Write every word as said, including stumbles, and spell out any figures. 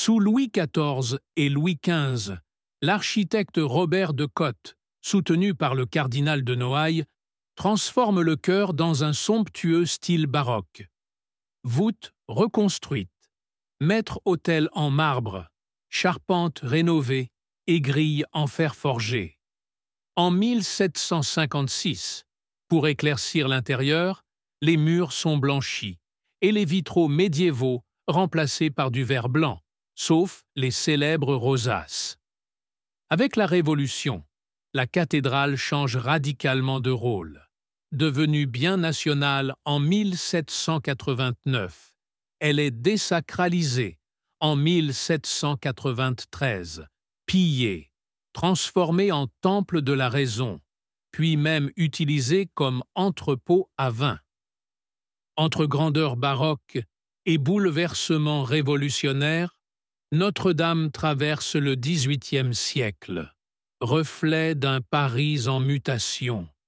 Sous Louis quatorze et Louis quinze, l'architecte Robert de Cotte, soutenu par le cardinal de Noailles, transforme le chœur dans un somptueux style baroque. Voûte reconstruite, maître-autel en marbre, charpente rénovée et grille en fer forgé. En mille sept cent cinquante-six, pour éclaircir l'intérieur, les murs sont blanchis et les vitraux médiévaux remplacés par du verre blanc, sauf les célèbres rosaces. Avec la Révolution, la cathédrale change radicalement de rôle. Devenue bien nationale en mille sept cent quatre-vingt-neuf, elle est désacralisée en mille sept cent quatre-vingt-treize, pillée, transformée en temple de la raison, puis même utilisée comme entrepôt à vin. Entre grandeur baroque et bouleversement révolutionnaire, Notre-Dame traverse le dix-huitième siècle, reflet d'un Paris en mutation.